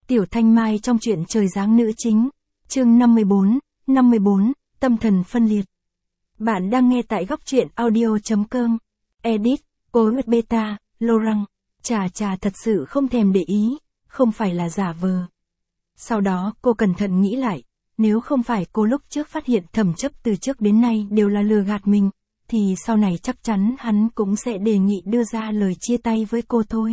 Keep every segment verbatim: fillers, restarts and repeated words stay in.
Tiểu Thanh Mai trong truyện Trời Giáng nữ chính, chương năm mươi bốn, năm mươi bốn, tâm thần phân liệt. Bạn đang nghe tại góc truyện audio.com. Edit, Poet Beta, Laurent. Chà chà thật sự không thèm để ý, không phải là giả vờ. Sau đó cô cẩn thận nghĩ lại, nếu không phải cô lúc trước phát hiện Thẩm Chấp từ trước đến nay đều là lừa gạt mình, thì sau này chắc chắn hắn cũng sẽ đề nghị đưa ra lời chia tay với cô thôi.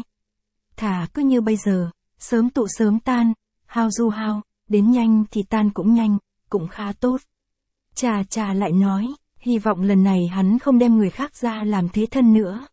Thà cứ như bây giờ, sớm tụ sớm tan, hao du hao, đến nhanh thì tan cũng nhanh, cũng khá tốt. Chà chà lại nói, hy vọng lần này hắn không đem người khác ra làm thế thân nữa.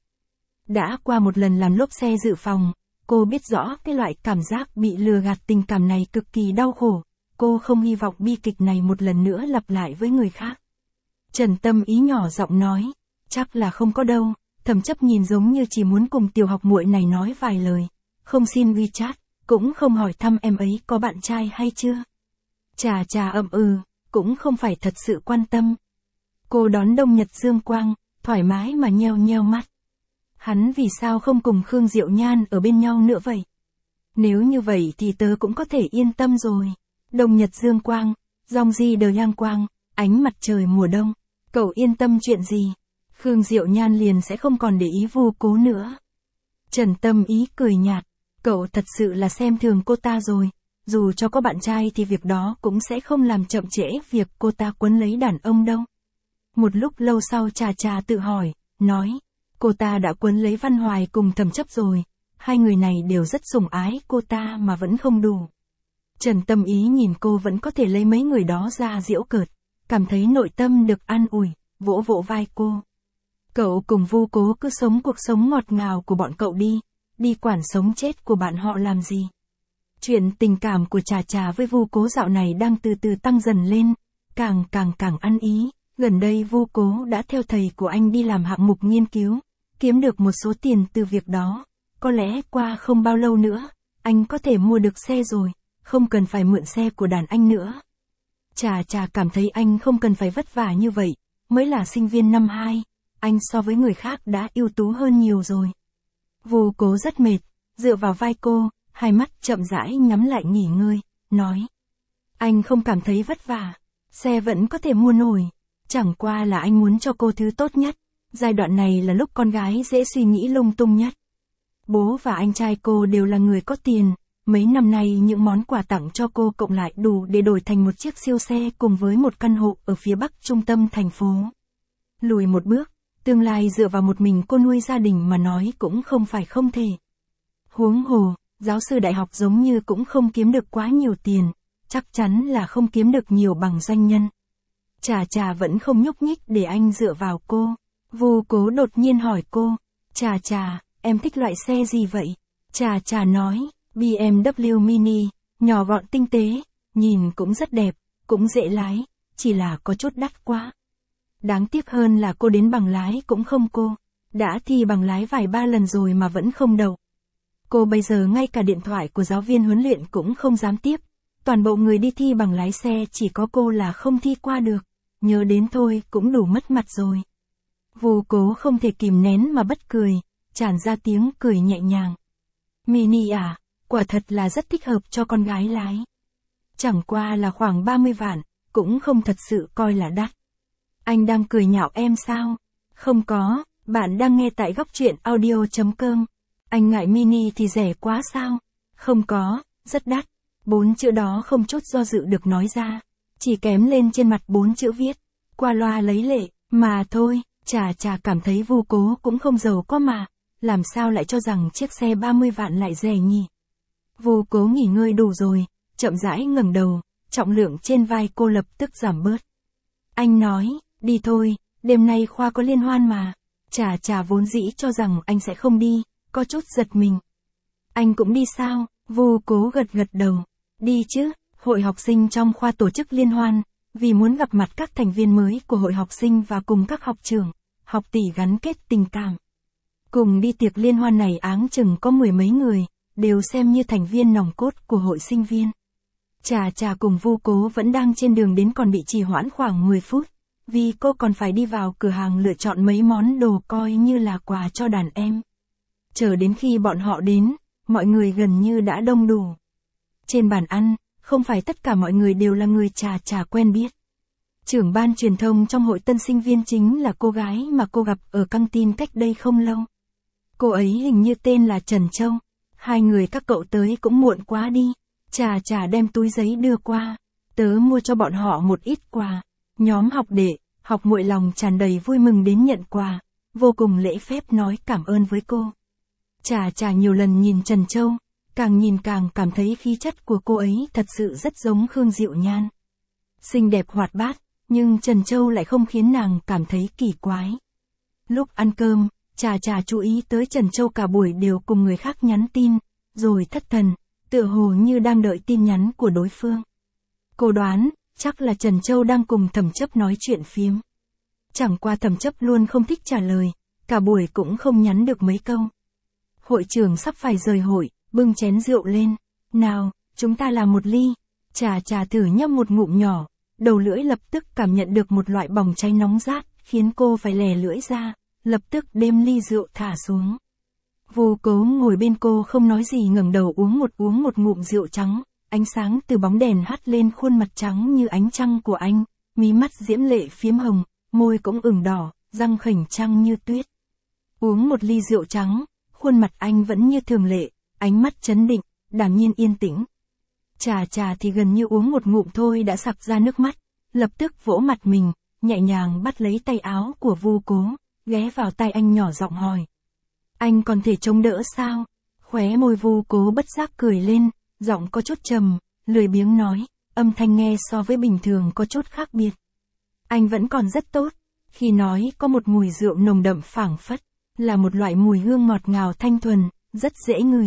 Đã qua một lần làm lốp xe dự phòng, cô biết rõ cái loại cảm giác bị lừa gạt tình cảm này cực kỳ đau khổ, cô không hy vọng bi kịch này một lần nữa lặp lại với người khác. Trần Tâm Ý nhỏ giọng nói, chắc là không có đâu. Thẩm Chấp nhìn giống như chỉ muốn cùng tiểu học muội này nói vài lời, không xin WeChat, cũng không hỏi thăm em ấy có bạn trai hay chưa. Chà chà ậm ừ, cũng không phải thật sự quan tâm. Cô đón Đông Nhật Dương Quang, thoải mái mà nheo nheo mắt. Hắn vì sao không cùng Khương Diệu Nhan ở bên nhau nữa vậy? Nếu như vậy thì tớ cũng có thể yên tâm rồi. Đông Nhật Dương Quang, Dòng Di Đờ Yang Quang, ánh mặt trời mùa đông. Cậu yên tâm chuyện gì? Khương Diệu Nhan liền sẽ không còn để ý Vu Cố nữa. Trần Tâm Ý cười nhạt, cậu thật sự là xem thường cô ta rồi, dù cho có bạn trai thì việc đó cũng sẽ không làm chậm trễ việc cô ta quấn lấy đàn ông đâu. Một lúc lâu sau Trà Trà tự hỏi, nói, cô ta đã quấn lấy Văn Hoài cùng Thẩm Chấp rồi, hai người này đều rất sủng ái cô ta mà vẫn không đủ. Trần Tâm Ý nhìn cô vẫn có thể lấy mấy người đó ra giễu cợt, cảm thấy nội tâm được an ủi, vỗ vỗ vai cô. Cậu cùng Vu Cố cứ sống cuộc sống ngọt ngào của bọn cậu đi, đi quản sống chết của bạn họ làm gì. Chuyện tình cảm của Trà Trà với Vu Cố dạo này đang từ từ tăng dần lên, càng càng càng ăn ý. Gần đây Vu Cố đã theo thầy của anh đi làm hạng mục nghiên cứu, kiếm được một số tiền từ việc đó. Có lẽ qua không bao lâu nữa, anh có thể mua được xe rồi, không cần phải mượn xe của đàn anh nữa. Trà Trà cảm thấy anh không cần phải vất vả như vậy, mới là sinh viên năm hai, anh so với người khác đã ưu tú hơn nhiều rồi. Vu Cố rất mệt, dựa vào vai cô, hai mắt chậm rãi nhắm lại nghỉ ngơi, nói. Anh không cảm thấy vất vả, xe vẫn có thể mua nổi, chẳng qua là anh muốn cho cô thứ tốt nhất, giai đoạn này là lúc con gái dễ suy nghĩ lung tung nhất. Bố và anh trai cô đều là người có tiền, mấy năm nay những món quà tặng cho cô cộng lại đủ để đổi thành một chiếc siêu xe cùng với một căn hộ ở phía bắc trung tâm thành phố. Lùi một bước, tương lai dựa vào một mình cô nuôi gia đình mà nói cũng không phải không thể. Huống hồ, giáo sư đại học giống như cũng không kiếm được quá nhiều tiền, chắc chắn là không kiếm được nhiều bằng doanh nhân. Trà Trà vẫn không nhúc nhích để anh dựa vào cô. Vu Cố đột nhiên hỏi cô, Trà Trà, em thích loại xe gì vậy? Trà Trà nói, bê em vê Mini, nhỏ gọn tinh tế, nhìn cũng rất đẹp, cũng dễ lái, chỉ là có chút đắt quá. Đáng tiếc hơn là cô đến bằng lái cũng không cô, đã thi bằng lái vài ba lần rồi mà vẫn không đậu. Cô bây giờ ngay cả điện thoại của giáo viên huấn luyện cũng không dám tiếp, toàn bộ người đi thi bằng lái xe chỉ có cô là không thi qua được, nhớ đến thôi cũng đủ mất mặt rồi. Vu Cố không thể kìm nén mà bất cười, tràn ra tiếng cười nhẹ nhàng. Mini à, quả thật là rất thích hợp cho con gái lái. Chẳng qua là khoảng ba mươi vạn, cũng không thật sự coi là đắt. Anh đang cười nhạo em sao? Không có, bạn đang nghe tại góc truyện audio.com. Anh ngại Mini thì rẻ quá sao? Không có, rất đắt. Bốn chữ đó không chút do dự được nói ra, chỉ kém lên trên mặt bốn chữ viết, qua loa lấy lệ, mà thôi. Trà Trà cảm thấy Vu Cố cũng không giàu có mà, làm sao lại cho rằng chiếc xe ba mươi vạn lại rẻ nhỉ? Vu Cố nghỉ ngơi đủ rồi, chậm rãi ngẩng đầu, trọng lượng trên vai cô lập tức giảm bớt. Anh nói, đi thôi, đêm nay khoa có liên hoan mà. Trà Trà vốn dĩ cho rằng anh sẽ không đi, có chút giật mình. Anh cũng đi sao? Vu Cố gật gật đầu. Đi chứ, hội học sinh trong khoa tổ chức liên hoan, vì muốn gặp mặt các thành viên mới của hội học sinh và cùng các học trưởng, học tỷ gắn kết tình cảm. Cùng đi tiệc liên hoan này áng chừng có mười mấy người, đều xem như thành viên nòng cốt của hội sinh viên. Trà Trà cùng Vu Cố vẫn đang trên đường đến còn bị trì hoãn khoảng mười phút, vì cô còn phải đi vào cửa hàng lựa chọn mấy món đồ coi như là quà cho đàn em. Chờ đến khi bọn họ đến, mọi người gần như đã đông đủ. Trên bàn ăn, không phải tất cả mọi người đều là người Trà Trà quen biết. Trưởng ban truyền thông trong hội tân sinh viên chính là cô gái mà cô gặp ở căng tin cách đây không lâu. Cô ấy hình như tên là Trần Châu. Hai người các cậu tới cũng muộn quá đi. Trà Trà đem túi giấy đưa qua. Tớ mua cho bọn họ một ít quà. Nhóm học đệ, học muội lòng tràn đầy vui mừng đến nhận quà. Vô cùng lễ phép nói cảm ơn với cô. Trà Trà nhiều lần nhìn Trần Châu. Càng nhìn càng cảm thấy khí chất của cô ấy thật sự rất giống Khương Diệu Nhan. Xinh đẹp hoạt bát, nhưng Trần Châu lại không khiến nàng cảm thấy kỳ quái. Lúc ăn cơm, Trà Trà chú ý tới Trần Châu cả buổi đều cùng người khác nhắn tin, rồi thất thần, tựa hồ như đang đợi tin nhắn của đối phương. Cô đoán, chắc là Trần Châu đang cùng Thẩm Chấp nói chuyện phiếm. Chẳng qua Thẩm Chấp luôn không thích trả lời, cả buổi cũng không nhắn được mấy câu. Hội trưởng sắp phải rời hội, bưng chén rượu lên. Nào, chúng ta làm một ly. Trà Trà thử nhấp một ngụm nhỏ, đầu lưỡi lập tức cảm nhận được một loại bỏng cháy nóng rát, khiến cô phải lè lưỡi ra, lập tức đem ly rượu thả xuống. Vô Cố ngồi bên cô không nói gì ngẩng đầu uống một uống một ngụm rượu trắng, ánh sáng từ bóng đèn hắt lên khuôn mặt trắng như ánh trăng của anh, mí mắt diễm lệ phiếm hồng, môi cũng ửng đỏ, răng khểnh trăng như tuyết. Uống một ly rượu trắng, khuôn mặt anh vẫn như thường lệ, ánh mắt trấn định, đảm nhiên yên tĩnh. Trà Trà thì gần như uống một ngụm thôi đã sặc ra nước mắt, lập tức vỗ mặt mình, nhẹ nhàng bắt lấy tay áo của Vô Cố, ghé vào tai anh nhỏ giọng hỏi. Anh còn thể chống đỡ sao? Khóe môi Vô Cố bất giác cười lên, giọng có chút trầm, lười biếng nói, âm thanh nghe so với bình thường có chút khác biệt. Anh vẫn còn rất tốt, khi nói có một mùi rượu nồng đậm phảng phất, là một loại mùi hương ngọt ngào thanh thuần, rất dễ ngửi.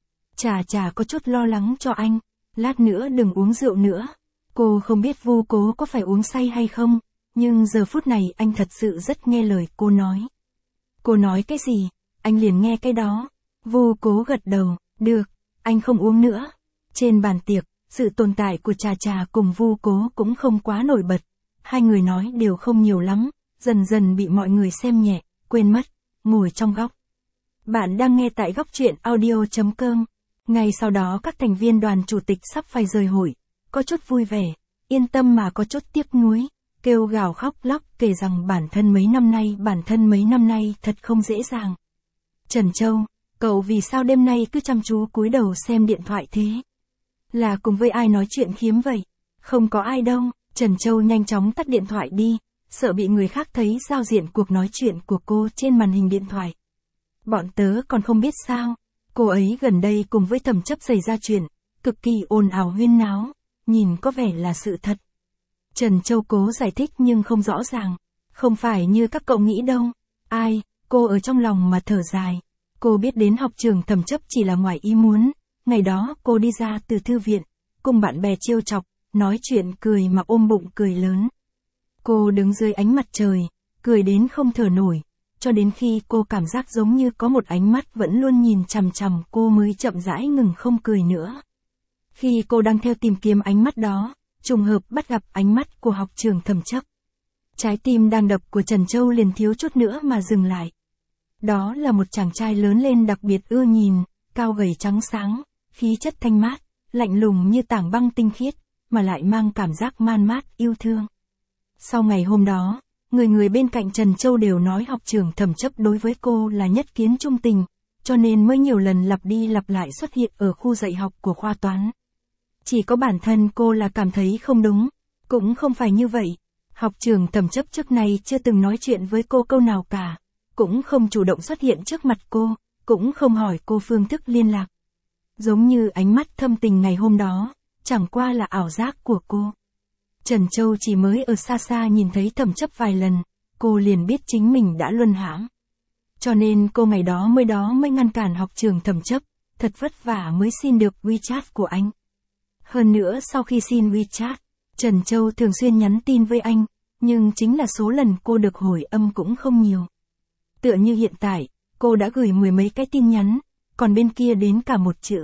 Trà Trà có chút lo lắng cho anh, lát nữa đừng uống rượu nữa. Cô không biết Vô Cố có phải uống say hay không, nhưng giờ phút này anh thật sự rất nghe lời cô nói. Cô nói cái gì, anh liền nghe cái đó. Vô Cố gật đầu, được, anh không uống nữa. Trên bàn tiệc, sự tồn tại của Trà Trà cùng Vô Cố cũng không quá nổi bật. Hai người nói đều không nhiều lắm, dần dần bị mọi người xem nhẹ, quên mất, ngồi trong góc. Bạn đang nghe tại góc truyện audio chấm com. Ngay sau đó các thành viên đoàn chủ tịch sắp phải rời hội, có chút vui vẻ, yên tâm mà có chút tiếc nuối, kêu gào khóc lóc kể rằng bản thân mấy năm nay bản thân mấy năm nay thật không dễ dàng. Trần Châu, cậu vì sao đêm nay cứ chăm chú cúi đầu xem điện thoại thế? Là cùng với ai nói chuyện khiếm vậy? Không có ai đâu. Trần Châu nhanh chóng tắt điện thoại đi, sợ bị người khác thấy giao diện cuộc nói chuyện của cô trên màn hình điện thoại. Bọn tớ còn không biết sao. Cô ấy gần đây cùng với Thẩm Chấp xảy ra chuyện, cực kỳ ồn ào huyên náo, nhìn có vẻ là sự thật. Trần Châu cố giải thích nhưng không rõ ràng, không phải như các cậu nghĩ đâu. Ai, cô ở trong lòng mà thở dài. Cô biết đến học trường Thẩm Chấp chỉ là ngoài ý muốn, ngày đó cô đi ra từ thư viện, cùng bạn bè trêu chọc, nói chuyện cười mà ôm bụng cười lớn. Cô đứng dưới ánh mặt trời, cười đến không thở nổi. Cho đến khi cô cảm giác giống như có một ánh mắt vẫn luôn nhìn chằm chằm cô mới chậm rãi ngừng không cười nữa. Khi cô đang theo tìm kiếm ánh mắt đó, trùng hợp bắt gặp ánh mắt của học trưởng Thẩm Chấp. Trái tim đang đập của Trần Châu liền thiếu chút nữa mà dừng lại. Đó là một chàng trai lớn lên đặc biệt ưa nhìn, cao gầy trắng sáng, khí chất thanh mát, lạnh lùng như tảng băng tinh khiết, mà lại mang cảm giác man mát yêu thương. Sau ngày hôm đó, người người bên cạnh Trần Châu đều nói học trưởng Thẩm Chấp đối với cô là nhất kiến trung tình, cho nên mới nhiều lần lặp đi lặp lại xuất hiện ở khu dạy học của khoa toán. Chỉ có bản thân cô là cảm thấy không đúng, cũng không phải như vậy. Học trưởng Thẩm Chấp trước này chưa từng nói chuyện với cô câu nào cả, cũng không chủ động xuất hiện trước mặt cô, cũng không hỏi cô phương thức liên lạc. Giống như ánh mắt thâm tình ngày hôm đó, chẳng qua là ảo giác của cô. Trần Châu chỉ mới ở xa xa nhìn thấy Thẩm Chấp vài lần, cô liền biết chính mình đã luân hãm. Cho nên cô ngày đó mới đó mới ngăn cản học trường Thẩm Chấp, thật vất vả mới xin được WeChat của anh. Hơn nữa sau khi xin WeChat, Trần Châu thường xuyên nhắn tin với anh, nhưng chính là số lần cô được hồi âm cũng không nhiều. Tựa như hiện tại, cô đã gửi mười mấy cái tin nhắn, còn bên kia đến cả một chữ.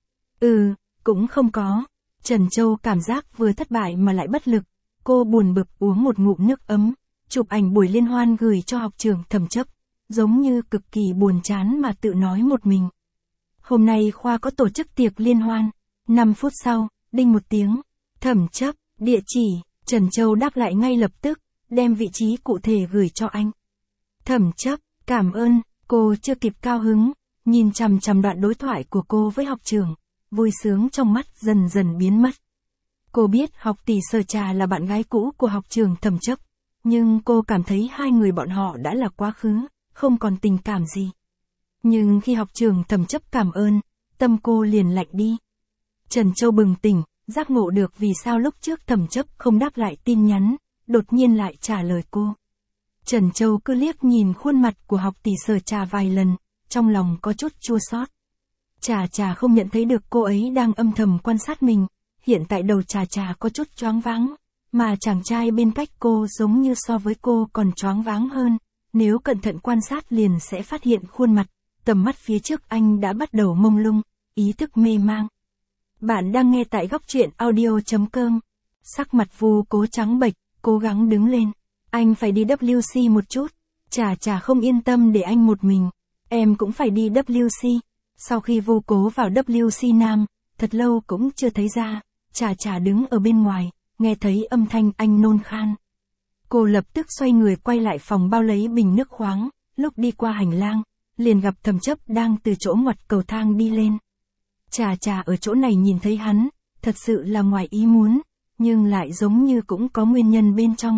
Ừ, cũng không có. Trần Châu cảm giác vừa thất bại mà lại bất lực, cô buồn bực uống một ngụm nước ấm, chụp ảnh buổi liên hoan gửi cho học trường Thẩm Chấp, giống như cực kỳ buồn chán mà tự nói một mình. Hôm nay khoa có tổ chức tiệc liên hoan, năm phút sau, đinh một tiếng. Thẩm Chấp, địa chỉ, Trần Châu đáp lại ngay lập tức, đem vị trí cụ thể gửi cho anh. Thẩm Chấp, cảm ơn, cô chưa kịp cao hứng, nhìn chằm chằm đoạn đối thoại của cô với học trưởng, vui sướng trong mắt dần dần biến mất. Cô biết học tỷ Sở Trà là bạn gái cũ của học trưởng Thẩm Chấp, nhưng cô cảm thấy hai người bọn họ đã là quá khứ, không còn tình cảm gì. Nhưng khi học trưởng Thẩm Chấp cảm ơn, tâm cô liền lạnh đi. Trần Châu bừng tỉnh, giác ngộ được vì sao lúc trước Thẩm Chấp không đáp lại tin nhắn, đột nhiên lại trả lời cô. Trần Châu cứ liếc nhìn khuôn mặt của học tỷ Sở Trà vài lần, trong lòng có chút chua xót. Trà Trà không nhận thấy được cô ấy đang âm thầm quan sát mình, hiện tại đầu Trà Trà có chút choáng váng, mà chàng trai bên cách cô giống như so với cô còn choáng váng hơn, nếu cẩn thận quan sát liền sẽ phát hiện khuôn mặt, tầm mắt phía trước anh đã bắt đầu mông lung, ý thức mê mang. Bạn đang nghe tại góc truyện audio chấm com. Sắc mặt Vu Cố trắng bệch, cố gắng đứng lên. Anh phải đi vê kép xê một chút. Trà Trà không yên tâm để anh một mình. Em cũng phải đi vê kép xê. Sau khi Vu Cố vào vê kép xê Nam, thật lâu cũng chưa thấy ra. Trà Trà đứng ở bên ngoài, nghe thấy âm thanh anh nôn khan. Cô lập tức xoay người quay lại phòng bao lấy bình nước khoáng. Lúc đi qua hành lang, liền gặp Thẩm Chấp đang từ chỗ ngoặt cầu thang đi lên. Trà Trà ở chỗ này nhìn thấy hắn, thật sự là ngoài ý muốn, nhưng lại giống như cũng có nguyên nhân bên trong.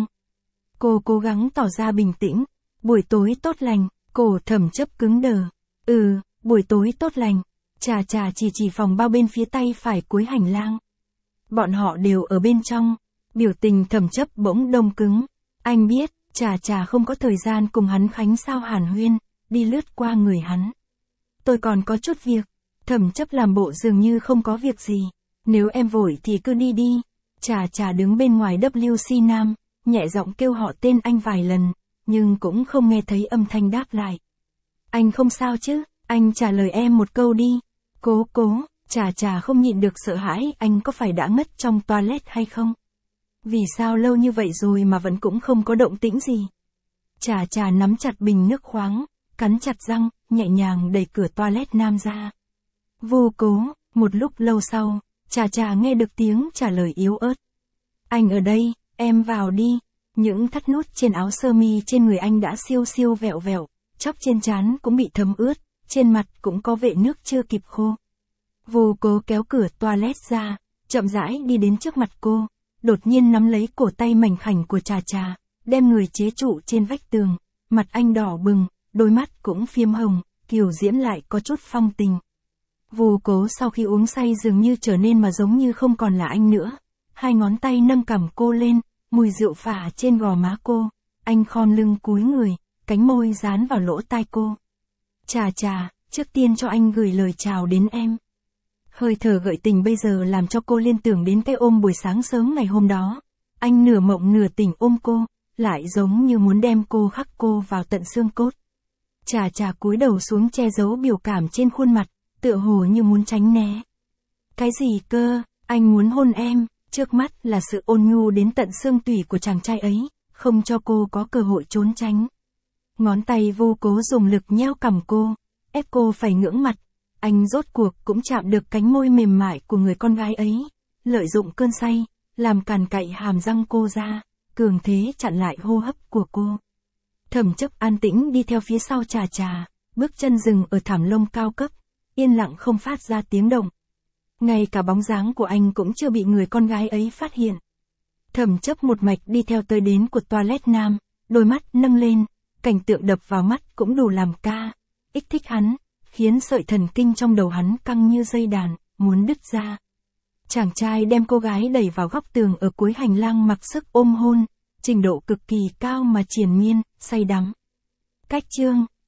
Cô cố gắng tỏ ra bình tĩnh. Buổi tối tốt lành, cổ Thẩm Chấp cứng đờ. Ừ, buổi tối tốt lành. Trà Trà chỉ chỉ phòng bao bên phía tay phải cuối hành lang. Bọn họ đều ở bên trong. Biểu tình Thẩm Chấp bỗng đông cứng. Anh biết, Trà Trà không có thời gian cùng hắn khánh sao hàn huyên, đi lướt qua người hắn. Tôi còn có chút việc. Thẩm Chấp làm bộ dường như không có việc gì. Nếu em vội thì cứ đi đi. Trà Trà đứng bên ngoài vê kép xê Nam, nhẹ giọng kêu họ tên anh vài lần, nhưng cũng không nghe thấy âm thanh đáp lại. Anh không sao chứ, anh trả lời em một câu đi. Cố cố, Trà Trà không nhịn được sợ hãi anh có phải đã ngất trong toilet hay không? Vì sao lâu như vậy rồi mà vẫn cũng không có động tĩnh gì? Trà Trà nắm chặt bình nước khoáng, cắn chặt răng, nhẹ nhàng đẩy cửa toilet Nam ra. Vô Cố, một lúc lâu sau, Trà Trà nghe được tiếng trả lời yếu ớt. Anh ở đây, em vào đi. Những thắt nút trên áo sơ mi trên người anh đã siêu siêu vẹo vẹo, chóp trên trán cũng bị thấm ướt, trên mặt cũng có vệt nước chưa kịp khô. Vô Cố kéo cửa toilet ra, chậm rãi đi đến trước mặt cô, đột nhiên nắm lấy cổ tay mảnh khảnh của Trà Trà, đem người chế trụ trên vách tường, mặt anh đỏ bừng, đôi mắt cũng phiếm hồng, kiều diễm lại có chút phong tình. Vô Cố sau khi uống say dường như trở nên mà giống như không còn là anh nữa. Hai ngón tay nâng cằm cô lên, mùi rượu phả trên gò má cô. Anh khom lưng cúi người, cánh môi dán vào lỗ tai cô. Trà Trà, trước tiên cho anh gửi lời chào đến em. Hơi thở gợi tình bây giờ làm cho cô liên tưởng đến cái ôm buổi sáng sớm ngày hôm đó. Anh nửa mộng nửa tỉnh ôm cô, lại giống như muốn đem cô khắc cô vào tận xương cốt. Trà Trà cúi đầu xuống che giấu biểu cảm trên khuôn mặt, tựa hồ như muốn tránh né. Cái gì cơ, anh muốn hôn em, trước mắt là sự ôn nhu đến tận xương tủy của chàng trai ấy, không cho cô có cơ hội trốn tránh. Ngón tay Vô Cố dùng lực nheo cằm cô, ép cô phải ngưỡng mặt, anh rốt cuộc cũng chạm được cánh môi mềm mại của người con gái ấy, lợi dụng cơn say, làm càn cạy hàm răng cô ra, cường thế chặn lại hô hấp của cô. Thẩm Chấp an tĩnh đi theo phía sau Trà Trà, bước chân dừng ở thảm lông cao cấp, yên lặng không phát ra tiếng động. Ngay cả bóng dáng của anh cũng chưa bị người con gái ấy phát hiện. Thẩm Chấp một mạch đi theo tới đến của toilet nam, đôi mắt nâng lên, cảnh tượng đập vào mắt cũng đủ làm ca, ích thích hắn, khiến sợi thần kinh trong đầu hắn căng như dây đàn, muốn đứt ra. Chàng trai đem cô gái đẩy vào góc tường ở cuối hành lang mặc sức ôm hôn, trình độ cực kỳ cao mà triền miên, say đắm. Cách chương